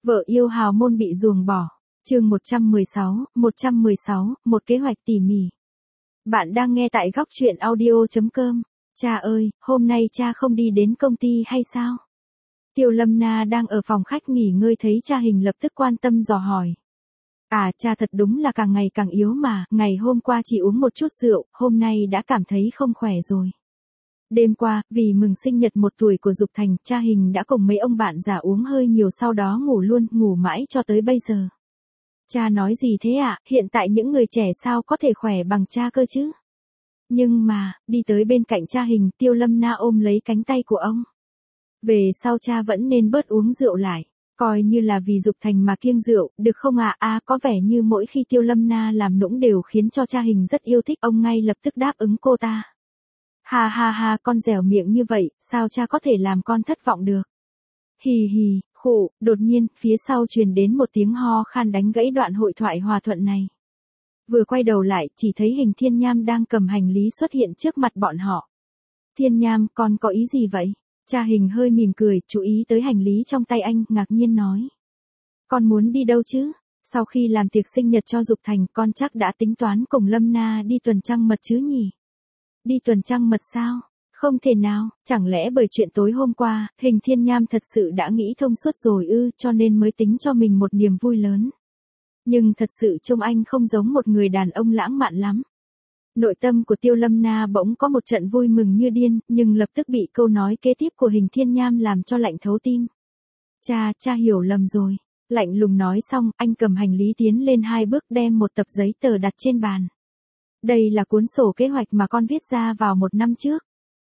Vợ yêu hào môn bị ruồng bỏ. Chương 116, một kế hoạch tỉ mỉ. Bạn đang nghe tại góc truyện audio.com. Cha ơi, hôm nay cha không đi đến công ty hay sao? Tiêu Lâm Na đang ở phòng khách nghỉ ngơi thấy cha Hình lập tức quan tâm dò hỏi. À, cha thật đúng là càng ngày càng yếu mà, ngày hôm qua chỉ uống một chút rượu, hôm nay đã cảm thấy không khỏe rồi. Đêm qua, vì mừng sinh nhật 1 tuổi của Dục Thành, cha Hình đã cùng mấy ông bạn già uống hơi nhiều sau đó ngủ luôn, ngủ mãi cho tới bây giờ. Cha nói gì thế ạ, hiện tại những người trẻ sao có thể khỏe bằng cha cơ chứ? Nhưng mà, đi tới bên cạnh cha Hình, Tiêu Lâm Na ôm lấy cánh tay của ông. Về sau cha vẫn nên bớt uống rượu lại, coi như là vì Dục Thành mà kiêng rượu, được không ạ? À, có vẻ như mỗi khi Tiêu Lâm Na làm nũng đều khiến cho cha Hình rất yêu thích, ông ngay lập tức đáp ứng cô ta. Ha ha ha, con dẻo miệng như vậy, sao cha có thể làm con thất vọng được? Hì hì, khụ, đột nhiên, phía sau truyền đến một tiếng ho khan đánh gãy đoạn hội thoại hòa thuận này. Vừa quay đầu lại, chỉ thấy Hình Thiên Nham đang cầm hành lý xuất hiện trước mặt bọn họ. Thiên Nham, con có ý gì vậy? Cha Hình hơi mỉm cười, chú ý tới hành lý trong tay anh, ngạc nhiên nói. Con muốn đi đâu chứ? Sau khi làm tiệc sinh nhật cho Dục Thành, con chắc đã tính toán cùng Lâm Na đi tuần trăng mật chứ nhỉ? Đi tuần trăng mật sao? Không thể nào, chẳng lẽ bởi chuyện tối hôm qua, Hình Thiên Nham thật sự đã nghĩ thông suốt rồi ư, cho nên mới tính cho mình một niềm vui lớn. Nhưng thật sự trông anh không giống một người đàn ông lãng mạn lắm. Nội tâm của Tiêu Lâm Na bỗng có một trận vui mừng như điên, nhưng lập tức bị câu nói kế tiếp của Hình Thiên Nham làm cho lạnh thấu tim. Cha hiểu lầm rồi. Lạnh lùng nói xong, anh cầm hành lý tiến lên 2 bước đem một tập giấy tờ đặt trên bàn. Đây là cuốn sổ kế hoạch mà con viết ra vào 1 năm trước.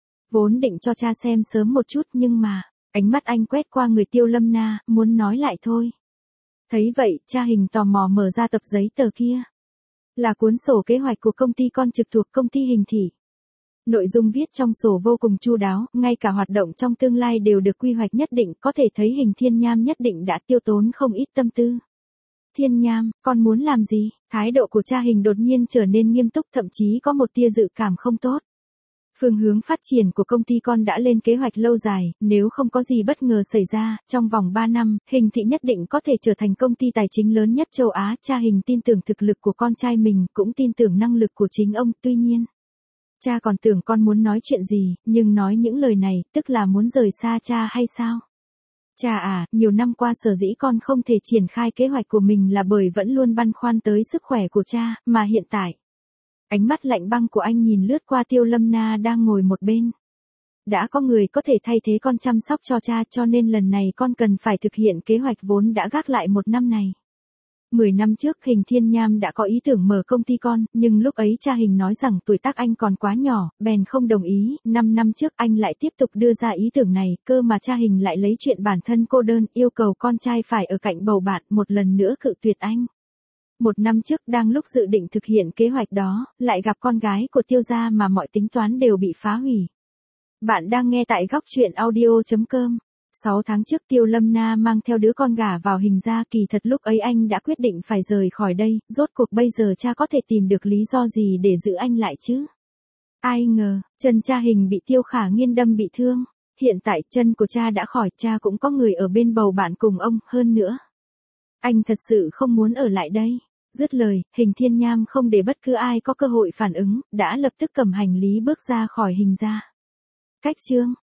Vốn định cho cha xem sớm một chút nhưng mà, ánh mắt anh quét qua người Tiêu Lâm Na, muốn nói lại thôi. Thấy vậy, cha Hình tò mò mở ra tập giấy tờ kia. Là cuốn sổ kế hoạch của công ty con trực thuộc công ty Hình Thị. Nội dung viết trong sổ vô cùng chu đáo, ngay cả hoạt động trong tương lai đều được quy hoạch nhất định, có thể thấy Hình Thiên Nham nhất định đã tiêu tốn không ít tâm tư. Thiên Nham, con muốn làm gì? Thái độ của cha Hình đột nhiên trở nên nghiêm túc, thậm chí có một tia dự cảm không tốt. Phương hướng phát triển của công ty con đã lên kế hoạch lâu dài, nếu không có gì bất ngờ xảy ra, trong vòng 3 năm, Hình Thị nhất định có thể trở thành công ty tài chính lớn nhất châu Á. Cha Hình tin tưởng thực lực của con trai mình, cũng tin tưởng năng lực của chính ông, tuy nhiên. Cha còn tưởng con muốn nói chuyện gì, nhưng nói những lời này, tức là muốn rời xa cha hay sao? Cha à, nhiều năm qua sở dĩ con không thể triển khai kế hoạch của mình là bởi vẫn luôn băn khoăn tới sức khỏe của cha, mà hiện tại. Ánh mắt lạnh băng của anh nhìn lướt qua Tiêu Lâm Na đang ngồi một bên. Đã có người có thể thay thế con chăm sóc cho cha, cho nên lần này con cần phải thực hiện kế hoạch vốn đã gác lại 1 năm này. 10 năm trước Hình Thiên Nham đã có ý tưởng mở công ty con, nhưng lúc ấy cha Hình nói rằng tuổi tác anh còn quá nhỏ, bèn không đồng ý. 5 năm trước anh lại tiếp tục đưa ra ý tưởng này, cơ mà cha Hình lại lấy chuyện bản thân cô đơn, yêu cầu con trai phải ở cạnh bầu bạn, một lần nữa cự tuyệt anh. 1 năm trước đang lúc dự định thực hiện kế hoạch đó, lại gặp con gái của Tiêu gia mà mọi tính toán đều bị phá hủy. Bạn đang nghe tại góc truyện audio.com. 6 tháng trước Tiêu Lâm Na mang theo đứa con gả vào Hình gia, kỳ thật lúc ấy anh đã quyết định phải rời khỏi đây, rốt cuộc bây giờ cha có thể tìm được lý do gì để giữ anh lại chứ? Ai ngờ, chân cha Hình bị Tiêu Khả Nghiên đâm bị thương. Hiện tại chân của cha đã khỏi, cha cũng có người ở bên bầu bạn cùng ông, hơn nữa. Anh thật sự không muốn ở lại đây. Dứt lời, Hình Thiên Nham không để bất cứ ai có cơ hội phản ứng, đã lập tức cầm hành lý bước ra khỏi Hình gia. Cách chương